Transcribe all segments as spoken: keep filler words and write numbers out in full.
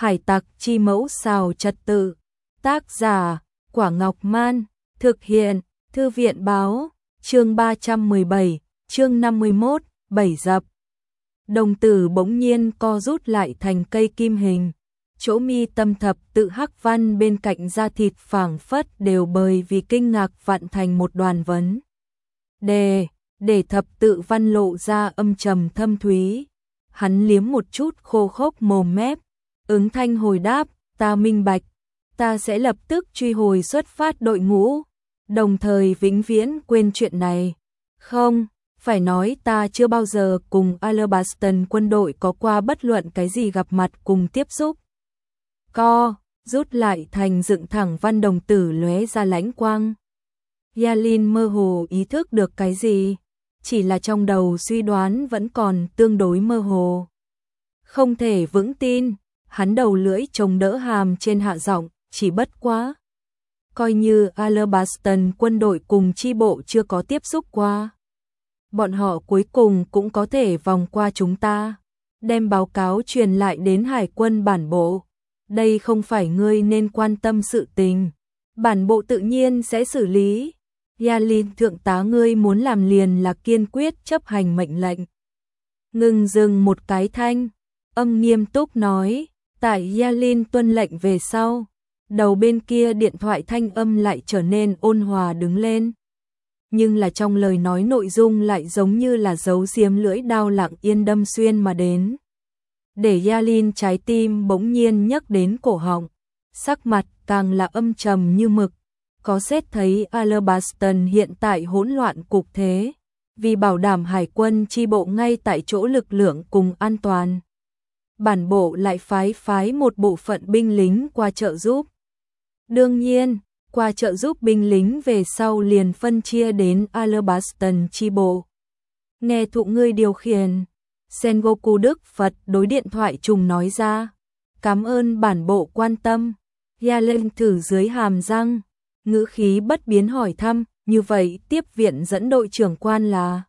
Hải tặc chi mẫu xào trật tự. Tác giả, Quả Ngọc Man. Thực hiện, Thư viện báo. Chương ba trăm mười bảy, chương năm mươi mốt, bảy dập. Đồng tử bỗng nhiên co rút lại thành cây kim hình. Chỗ mi tâm thập tự hắc văn bên cạnh da thịt phảng phất đều bởi vì kinh ngạc vặn thành một đoàn vấn đề, để thập tự văn lộ ra âm trầm thâm thúy. Hắn liếm một chút khô khốc mồm mép, ứng thanh hồi đáp, ta minh bạch, ta sẽ lập tức truy hồi xuất phát đội ngũ, đồng thời vĩnh viễn quên chuyện này. Không, phải nói ta chưa bao giờ cùng Alabaston quân đội có qua bất luận cái gì gặp mặt cùng tiếp xúc. Co, rút lại thành dựng thẳng văn đồng tử lóe ra lãnh quang. Yalin mơ hồ ý thức được cái gì, chỉ là trong đầu suy đoán vẫn còn tương đối mơ hồ. Không thể vững tin, hắn đầu lưỡi chống đỡ hàm trên hạ giọng, chỉ bất quá. Coi như Alabaston quân đội cùng chi bộ chưa có tiếp xúc qua. Bọn họ cuối cùng cũng có thể vòng qua chúng ta, đem báo cáo truyền lại đến hải quân bản bộ. Đây không phải ngươi nên quan tâm sự tình. Bản bộ tự nhiên sẽ xử lý. Yalin thượng tá, ngươi muốn làm liền là kiên quyết chấp hành mệnh lệnh. Ngừng dừng một cái thanh, âm nghiêm túc nói, tại Yalin tuân lệnh về sau. Đầu bên kia điện thoại thanh âm lại trở nên ôn hòa đứng lên. Nhưng là trong lời nói nội dung lại giống như là giấu giếm lưỡi đao lặng yên đâm xuyên mà đến. Để Yalin trái tim bỗng nhiên nhấc đến cổ họng, sắc mặt càng là âm trầm như mực. Có xét thấy Alabaston hiện tại hỗn loạn cục thế, vì bảo đảm hải quân chi bộ ngay tại chỗ lực lượng cùng an toàn. Bản bộ lại phái phái một bộ phận binh lính qua trợ giúp. Đương nhiên, qua trợ giúp binh lính về sau liền phân chia đến Alabaston chi bộ. Nghe thụ ngươi điều khiển, Sengoku Đức Phật đối điện thoại trùng nói ra. Cảm ơn bản bộ quan tâm. Yalin thử dưới hàm răng, ngữ khí bất biến hỏi thăm, như vậy tiếp viện dẫn đội trưởng quan là.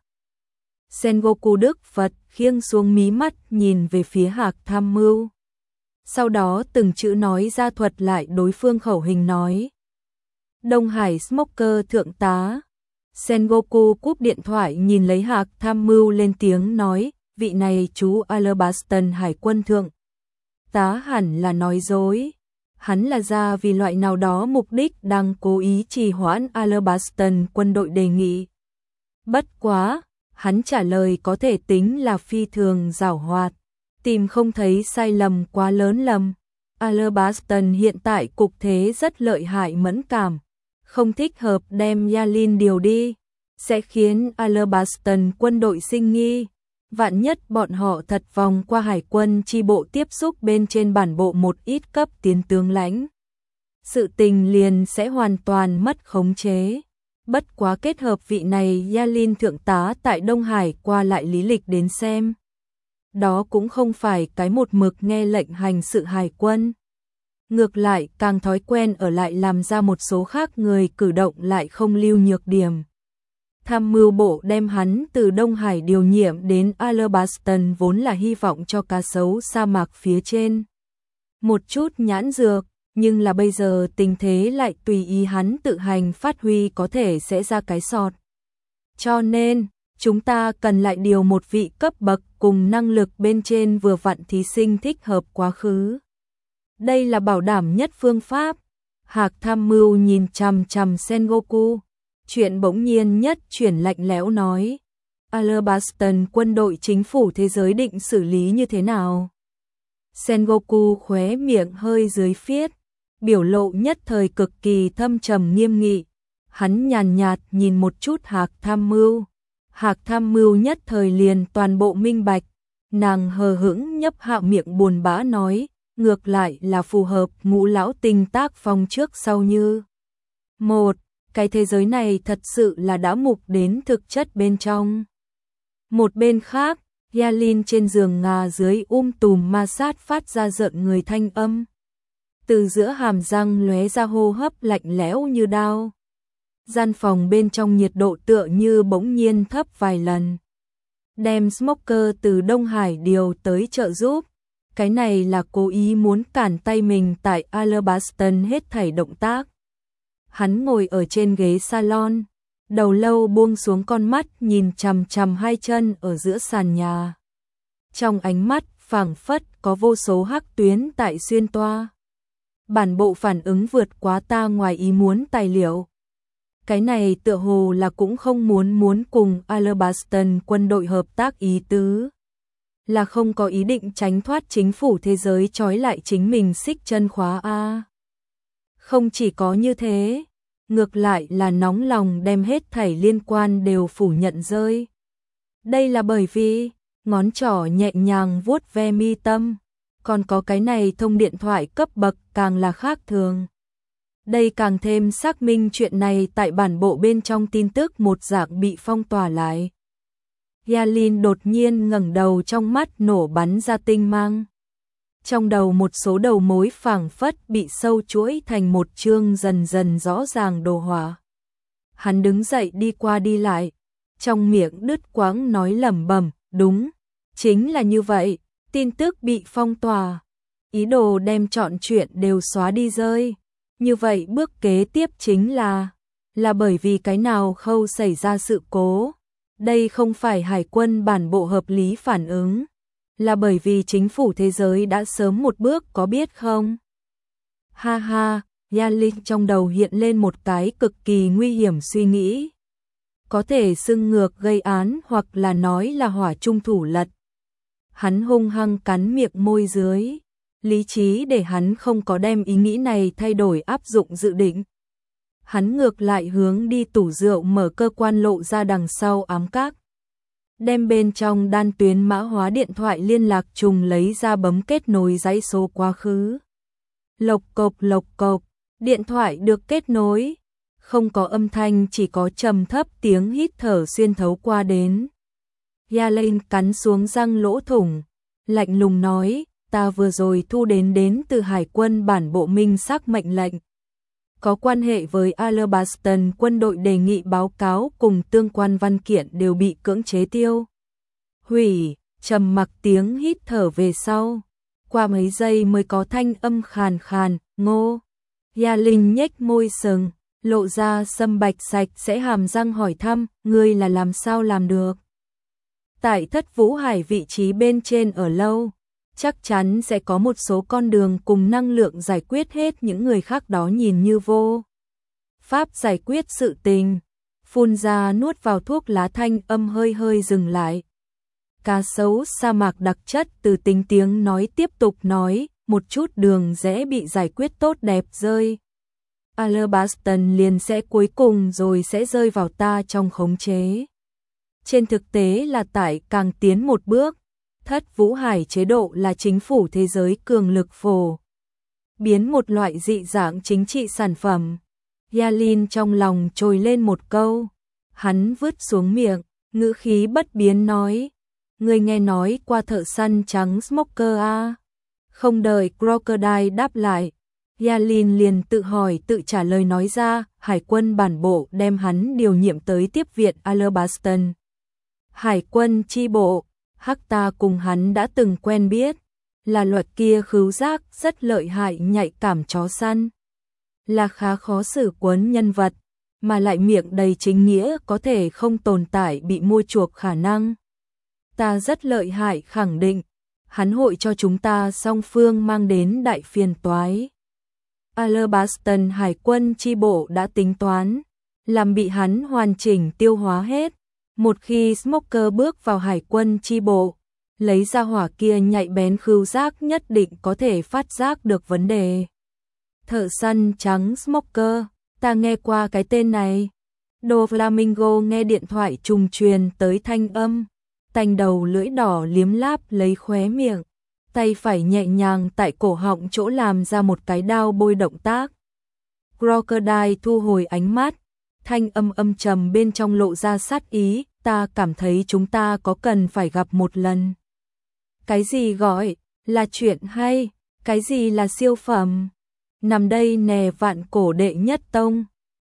Sengoku Đức Phật khiêng xuống mí mắt nhìn về phía Hạc Tham Mưu. Sau đó từng chữ nói ra thuật lại đối phương khẩu hình nói. Đông Hải Smoker thượng tá. Sengoku cúp điện thoại nhìn lấy Hạc Tham Mưu lên tiếng nói, vị này chú Alabaston hải quân thượng tá hẳn là nói dối. Hắn là ra vì loại nào đó mục đích đang cố ý trì hoãn Alabaston quân đội đề nghị. Bất quá, hắn trả lời có thể tính là phi thường giảo hoạt, tìm không thấy sai lầm quá lớn lầm. Alabaston hiện tại cục thế rất lợi hại mẫn cảm, không thích hợp đem Yalin điều đi, sẽ khiến Alabaston quân đội sinh nghi. Vạn nhất bọn họ thật vòng qua hải quân chi bộ tiếp xúc bên trên bản bộ một ít cấp tiến tướng lãnh. Sự tình liền sẽ hoàn toàn mất khống chế. Bất quá kết hợp vị này Yalin thượng tá tại Đông Hải qua lại lý lịch đến xem. Đó cũng không phải cái một mực nghe lệnh hành sự hải quân. Ngược lại càng thói quen ở lại làm ra một số khác người cử động lại không lưu nhược điểm. Tham mưu bộ đem hắn từ Đông Hải điều nhiệm đến Alabaston vốn là hy vọng cho cá sấu sa mạc phía trên một chút nhãn dược, nhưng là bây giờ tình thế lại tùy ý hắn tự hành phát huy có thể sẽ ra cái sọt. Cho nên, chúng ta cần lại điều một vị cấp bậc cùng năng lực bên trên vừa vặn thí sinh thích hợp quá khứ. Đây là bảo đảm nhất phương pháp. Hạc Tham Mưu nhìn chằm chằm Sengoku. Chuyện bỗng nhiên nhất chuyển lạnh lẽo nói. Alabaston quân đội chính phủ thế giới định xử lý như thế nào? Sengoku khóe miệng hơi dưới phiết, biểu lộ nhất thời cực kỳ thâm trầm nghiêm nghị. Hắn nhàn nhạt nhìn một chút Hạc Tham Mưu. Hạc Tham Mưu nhất thời liền toàn bộ minh bạch. Nàng hờ hững nhấp hạ miệng buồn bã nói, ngược lại là phù hợp Ngũ lão tinh tác phong trước sau như một. Cái thế giới này thật sự là đã mục đến thực chất bên trong. Một bên khác, Yalin trên giường ngà dưới um tùm ma sát phát ra rợn người thanh âm. Từ giữa hàm răng lóe ra hô hấp lạnh lẽo như đao. Gian phòng bên trong nhiệt độ tựa như bỗng nhiên thấp vài lần. Đem Smoker từ Đông Hải điều tới trợ giúp. Cái này là cố ý muốn cản tay mình tại Alabaston hết thảy động tác. Hắn ngồi ở trên ghế salon, đầu lâu buông xuống, con mắt nhìn chằm chằm hai chân ở giữa sàn nhà. Trong ánh mắt phảng phất có vô số hắc tuyến tại xuyên toa. Bản bộ phản ứng vượt quá ta ngoài ý muốn tài liệu. Cái này tựa hồ là cũng không muốn muốn cùng Alabaston quân đội hợp tác ý tứ. Là không có ý định tránh thoát chính phủ thế giới trói lại chính mình xích chân khóa a. Không chỉ có như thế, ngược lại là nóng lòng đem hết thảy liên quan đều phủ nhận rơi. Đây là bởi vì ngón trỏ nhẹ nhàng vuốt ve mi tâm, còn có cái này thông điện thoại cấp bậc càng là khác thường. Đây càng thêm xác minh chuyện này tại bản bộ bên trong tin tức một dạng bị phong tỏa lại. Yalin đột nhiên ngẩng đầu, trong mắt nổ bắn ra tinh mang. Trong đầu một số đầu mối phảng phất bị sâu chuỗi thành một chương dần dần rõ ràng đồ họa. Hắn đứng dậy đi qua đi lại, trong miệng đứt quãng nói lẩm bẩm, đúng, chính là như vậy, tin tức bị phong tỏa, ý đồ đem trọn chuyện đều xóa đi rơi. Như vậy bước kế tiếp chính là, là bởi vì cái nào khâu xảy ra sự cố. Đây không phải hải quân bản bộ hợp lý phản ứng, là bởi vì chính phủ thế giới đã sớm một bước, có biết không? Ha ha, Yalin trong đầu hiện lên một cái cực kỳ nguy hiểm suy nghĩ. Có thể xưng ngược gây án hoặc là nói là hỏa trung thủ lật. Hắn hung hăng cắn miệng môi dưới, lý trí để hắn không có đem ý nghĩ này thay đổi áp dụng dự định. Hắn ngược lại hướng đi tủ rượu mở cơ quan lộ ra đằng sau ám các. Đem bên trong đan tuyến mã hóa điện thoại liên lạc trùng lấy ra, bấm kết nối dãy số quá khứ. Lộc cộc lộc cộc, điện thoại được kết nối. Không có âm thanh, chỉ có trầm thấp tiếng hít thở xuyên thấu qua đến. Yalin cắn xuống răng lỗ thủng, lạnh lùng nói, ta vừa rồi thu đến đến từ hải quân bản bộ minh xác mệnh lệnh. Có quan hệ với Alabaston quân đội đề nghị báo cáo cùng tương quan văn kiện đều bị cưỡng chế tiêu hủy. Trầm mặc tiếng hít thở về sau, qua mấy giây mới có thanh âm khàn khàn, ngô. Yalin nhếch môi sừng, lộ ra sâm bạch sạch sẽ hàm răng hỏi thăm, ngươi là làm sao làm được? Tại Thất Vũ Hải vị trí bên trên ở lâu, chắc chắn sẽ có một số con đường cùng năng lượng giải quyết hết những người khác đó nhìn như vô pháp giải quyết sự tình. Phun ra nuốt vào thuốc lá, thanh âm hơi hơi dừng lại. Cá sấu sa mạc đặc chất từ tính tiếng nói tiếp tục nói, một chút đường rẽ bị giải quyết tốt đẹp rơi. Alabaston liền sẽ cuối cùng rồi sẽ rơi vào ta trong khống chế. Trên thực tế là tại càng tiến một bước, Thất Vũ Hải chế độ là chính phủ thế giới cường lực phổ biến một loại dị dạng chính trị sản phẩm. Yalin trong lòng trồi lên một câu, hắn vứt xuống miệng, ngữ khí bất biến nói, ngươi nghe nói qua thợ săn trắng Smoker a? Không đợi Crocodile đáp lại, Yalin liền tự hỏi tự trả lời nói ra, hải quân bản bộ đem hắn điều nhiệm tới tiếp viện Alabaston. Hải quân chi bộ, hắc ta cùng hắn đã từng quen biết, là luật kia khứu giác rất lợi hại nhạy cảm chó săn. Là khá khó xử quấn nhân vật, mà lại miệng đầy chính nghĩa, có thể không tồn tại bị mua chuộc khả năng. Ta rất lợi hại khẳng định, hắn hội cho chúng ta song phương mang đến đại phiền toái. Alabaston hải quân chi bộ đã tính toán, làm bị hắn hoàn chỉnh tiêu hóa hết. Một khi Smoker bước vào hải quân chi bộ, lấy ra hỏa kia nhạy bén khứu giác nhất định có thể phát giác được vấn đề. Thợ săn trắng Smoker, ta nghe qua cái tên này. Đồ Flamingo nghe điện thoại trùng truyền tới thanh âm, tanh đầu lưỡi đỏ liếm láp lấy khóe miệng, tay phải nhẹ nhàng tại cổ họng chỗ làm ra một cái đao bôi động tác. Crocodile thu hồi ánh mắt, thanh âm âm trầm bên trong lộ ra sát ý, ta cảm thấy chúng ta có cần phải gặp một lần. Cái gì gọi là chuyện hay, cái gì là siêu phẩm? Nằm đây nè vạn cổ đệ nhất tông.